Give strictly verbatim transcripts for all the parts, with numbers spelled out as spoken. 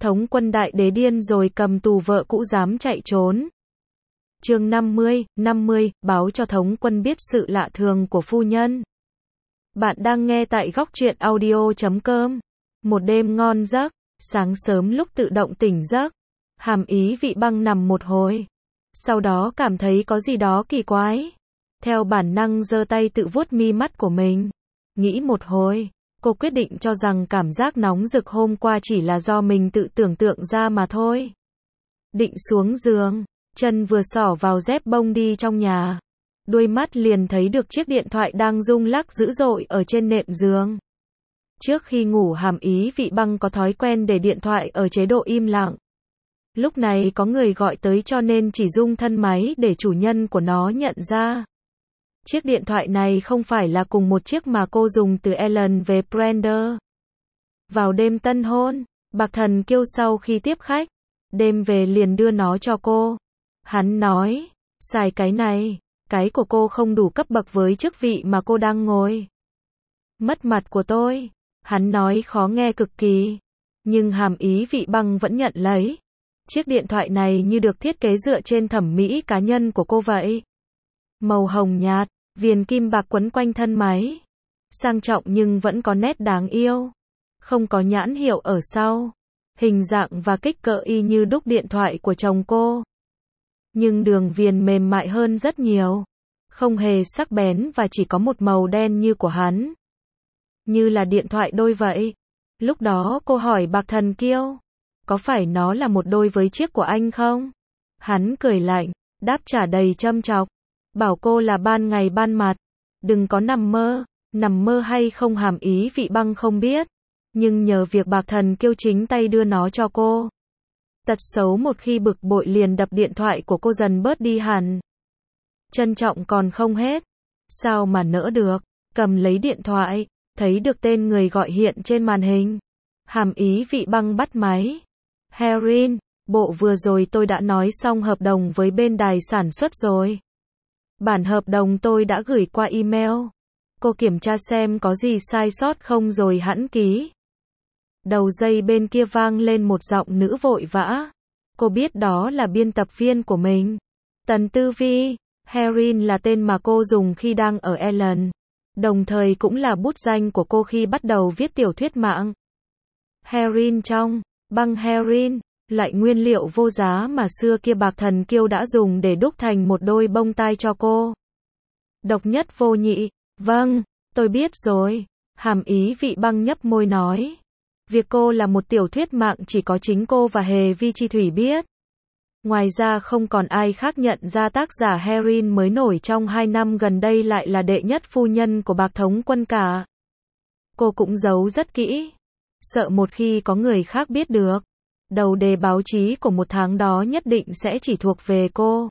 Thống quân đại đế điên rồi cầm tù vợ cũ dám chạy trốn. Chương năm mươi, năm mươi, báo cho thống quân biết sự lạ thường của phu nhân. Bạn đang nghe tại góc truyện audio chấm com. Một đêm ngon giấc, sáng sớm lúc tự động tỉnh giấc, Hàm Ý Vị Băng nằm một hồi. Sau đó cảm thấy có gì đó kỳ quái. Theo bản năng giơ tay tự vuốt mi mắt của mình. Nghĩ một hồi, cô quyết định cho rằng cảm giác nóng rực hôm qua chỉ là do mình tự tưởng tượng ra mà thôi. Định xuống giường, chân vừa xỏ vào dép bông đi trong nhà. Đuôi mắt liền thấy được chiếc điện thoại đang rung lắc dữ dội ở trên nệm giường. Trước khi ngủ Hàm Ý Vị Băng có thói quen để điện thoại ở chế độ im lặng. Lúc này có người gọi tới cho nên chỉ rung thân máy để chủ nhân của nó nhận ra. Chiếc điện thoại này không phải là cùng một chiếc mà cô dùng từ Ellen về Brenda. Vào đêm tân hôn, Bạc Thần Kiêu sau khi tiếp khách, đêm về liền đưa nó cho cô. Hắn nói, xài cái này, cái của cô không đủ cấp bậc với chức vị mà cô đang ngồi. Mất mặt của tôi, hắn nói khó nghe cực kỳ. Nhưng Hàm Ý Vị Băng vẫn nhận lấy. Chiếc điện thoại này như được thiết kế dựa trên thẩm mỹ cá nhân của cô vậy. Màu hồng nhạt, viền kim bạc quấn quanh thân máy. Sang trọng nhưng vẫn có nét đáng yêu. Không có nhãn hiệu ở sau. Hình dạng và kích cỡ y như đúc điện thoại của chồng cô. Nhưng đường viền mềm mại hơn rất nhiều. Không hề sắc bén và chỉ có một màu đen như của hắn. Như là điện thoại đôi vậy. Lúc đó cô hỏi Bạc Thần Kiêu. Có phải nó là một đôi với chiếc của anh không? Hắn cười lạnh, đáp trả đầy châm chọc. Bảo cô là ban ngày ban mặt. Đừng có nằm mơ. Nằm mơ hay không Hàm Ý Vị Băng không biết. Nhưng nhờ việc Bạc Thần Kiêu chính tay đưa nó cho cô. Tật xấu một khi bực bội liền đập điện thoại của cô dần bớt đi hẳn. Trân trọng còn không hết. Sao mà nỡ được. Cầm lấy điện thoại. Thấy được tên người gọi hiện trên màn hình. Hàm Ý Vị Băng bắt máy. Herin, bộ vừa rồi tôi đã nói xong hợp đồng với bên đài sản xuất rồi. Bản hợp đồng tôi đã gửi qua email. Cô kiểm tra xem có gì sai sót không rồi hẵng ký. Đầu dây bên kia vang lên một giọng nữ vội vã. Cô biết đó là biên tập viên của mình. Tần Tư Vi. Herin là tên mà cô dùng khi đang ở Ellen. Đồng thời cũng là bút danh của cô khi bắt đầu viết tiểu thuyết mạng. Herin trong băng Herin, loại nguyên liệu vô giá mà xưa kia Bạc Thần Kiêu đã dùng để đúc thành một đôi bông tai cho cô. Độc nhất vô nhị. Vâng, tôi biết rồi. Hàm Ý Vị Băng nhấp môi nói. Việc cô là một tiểu thuyết mạng chỉ có chính cô và Hề Vi Chi Thủy biết. Ngoài ra không còn ai khác nhận ra tác giả Herin mới nổi trong hai năm gần đây lại là đệ nhất phu nhân của Bạc Thống Quân cả. Cô cũng giấu rất kỹ. Sợ một khi có người khác biết được, đầu đề báo chí của một tháng đó nhất định sẽ chỉ thuộc về cô.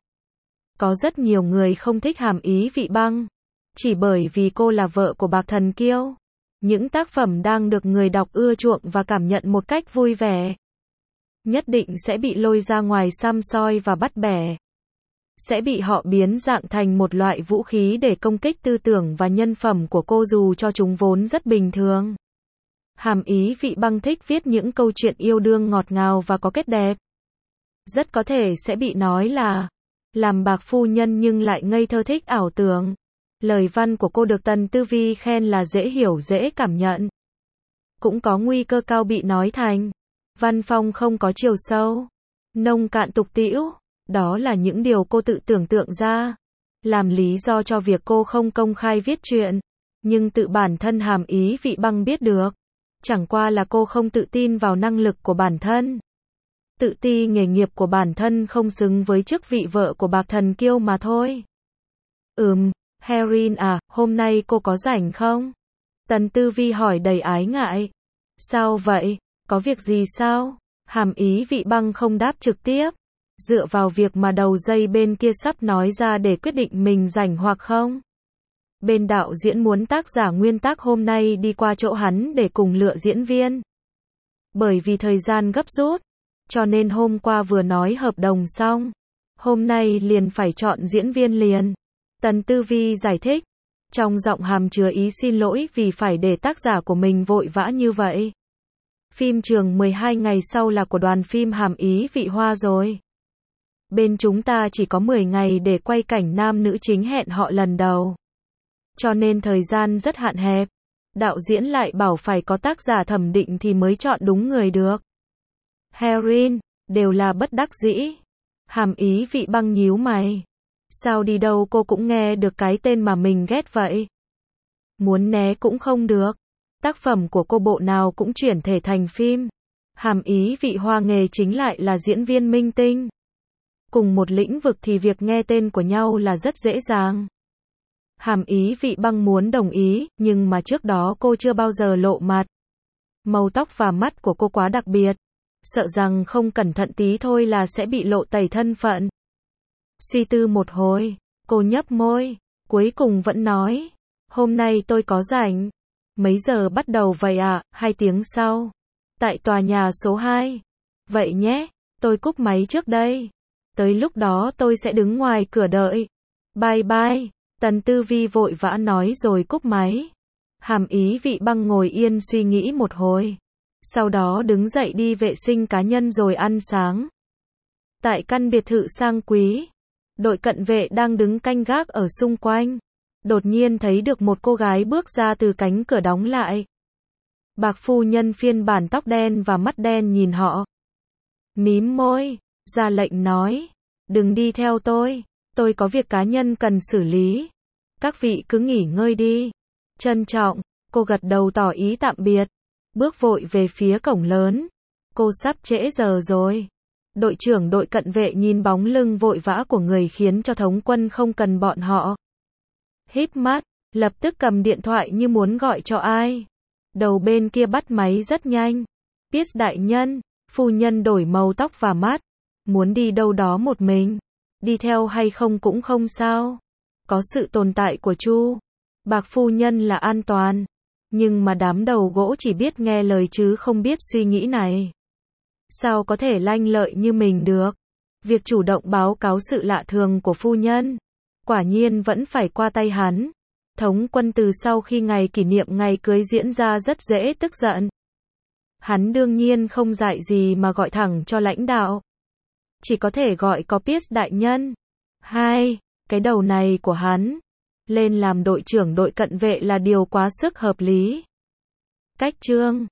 Có rất nhiều người không thích Hàm Ý Vị Băng. Chỉ bởi vì cô là vợ của Bạc Thần Kiêu. Những tác phẩm đang được người đọc ưa chuộng và cảm nhận một cách vui vẻ. Nhất định sẽ bị lôi ra ngoài xăm soi và bắt bẻ. Sẽ bị họ biến dạng thành một loại vũ khí để công kích tư tưởng và nhân phẩm của cô dù cho chúng vốn rất bình thường. Hàm Ý Vị Băng thích viết những câu chuyện yêu đương ngọt ngào và có kết đẹp. Rất có thể sẽ bị nói là làm bạc phu nhân nhưng lại ngây thơ thích ảo tưởng. Lời văn của cô được Tần Tư Vi khen là dễ hiểu dễ cảm nhận. Cũng có nguy cơ cao bị nói thành văn phong không có chiều sâu, nông cạn tục tĩu. Đó là những điều cô tự tưởng tượng ra. Làm lý do cho việc cô không công khai viết truyện. Nhưng tự bản thân Hàm Ý Vị Băng biết được. Chẳng qua là cô không tự tin vào năng lực của bản thân. Tự ti nghề nghiệp của bản thân không xứng với chức vị vợ của Bạc Thần Kiêu mà thôi. Ừm, Herin à, hôm nay cô có rảnh không? Tần Tư Vi hỏi đầy ái ngại. Sao vậy? Có việc gì sao? Hàm Ý Vị Băng không đáp trực tiếp. Dựa vào việc mà đầu dây bên kia sắp nói ra để quyết định mình rảnh hoặc không. Bên đạo diễn muốn tác giả nguyên tác hôm nay đi qua chỗ hắn để cùng lựa diễn viên. Bởi vì thời gian gấp rút, cho nên hôm qua vừa nói hợp đồng xong, hôm nay liền phải chọn diễn viên liền. Tần Tư Vi giải thích, trong giọng hàm chứa ý xin lỗi vì phải để tác giả của mình vội vã như vậy. Phim trường mười hai ngày sau là của đoàn phim Hàm Ý Vị Hoa rồi. Bên chúng ta chỉ có mười ngày để quay cảnh nam nữ chính hẹn họ lần đầu. Cho nên thời gian rất hạn hẹp. Đạo diễn lại bảo phải có tác giả thẩm định thì mới chọn đúng người được. Heroin, đều là bất đắc dĩ. Hàm Ý Vị Băng nhíu mày. Sao đi đâu cô cũng nghe được cái tên mà mình ghét vậy? Muốn né cũng không được. Tác phẩm của cô bộ nào cũng chuyển thể thành phim. Hàm Ý Vị Hoa nghề chính lại là diễn viên minh tinh. Cùng một lĩnh vực thì việc nghe tên của nhau là rất dễ dàng. Hàm Ý Vị Băng muốn đồng ý, nhưng mà trước đó cô chưa bao giờ lộ mặt. Màu tóc và mắt của cô quá đặc biệt. Sợ rằng không cẩn thận tí thôi là sẽ bị lộ tẩy thân phận. Suy tư một hồi, cô nhấp môi, cuối cùng vẫn nói. Hôm nay tôi có rảnh. Mấy giờ bắt đầu vậy ạ? Hai tiếng sau. Tại tòa nhà số hai. Vậy nhé, tôi cúp máy trước đây. Tới lúc đó tôi sẽ đứng ngoài cửa đợi. Bye bye. Tần Tư Vi vội vã nói rồi cúp máy. Hàm Ý Vị Băng ngồi yên suy nghĩ một hồi. Sau đó đứng dậy đi vệ sinh cá nhân rồi ăn sáng. Tại căn biệt thự sang quý, đội cận vệ đang đứng canh gác ở xung quanh. Đột nhiên thấy được một cô gái bước ra từ cánh cửa đóng lại. Bạc phu nhân phiên bản tóc đen và mắt đen nhìn họ. Mím môi, ra lệnh nói. Đừng đi theo tôi, tôi có việc cá nhân cần xử lý. Các vị cứ nghỉ ngơi đi. Trân trọng, cô gật đầu tỏ ý tạm biệt. Bước vội về phía cổng lớn. Cô sắp trễ giờ rồi. Đội trưởng đội cận vệ nhìn bóng lưng vội vã của người khiến cho Thống Quân không cần bọn họ. Híp mắt, lập tức cầm điện thoại như muốn gọi cho ai. Đầu bên kia bắt máy rất nhanh. Pierce đại nhân, phu nhân đổi màu tóc và mắt. Muốn đi đâu đó một mình. Đi theo hay không cũng không sao. Có sự tồn tại của Chu Bạc phu nhân là an toàn. Nhưng mà đám đầu gỗ chỉ biết nghe lời chứ không biết suy nghĩ này. Sao có thể lanh lợi như mình được? Việc chủ động báo cáo sự lạ thường của phu nhân, quả nhiên vẫn phải qua tay hắn. Thống Quân từ sau khi ngày kỷ niệm ngày cưới diễn ra rất dễ tức giận. Hắn đương nhiên không dại gì mà gọi thẳng cho lãnh đạo. Chỉ có thể gọi có Pierce đại nhân. Hai, cái đầu này của hắn lên làm đội trưởng đội cận vệ là điều quá sức hợp lý. Cách chương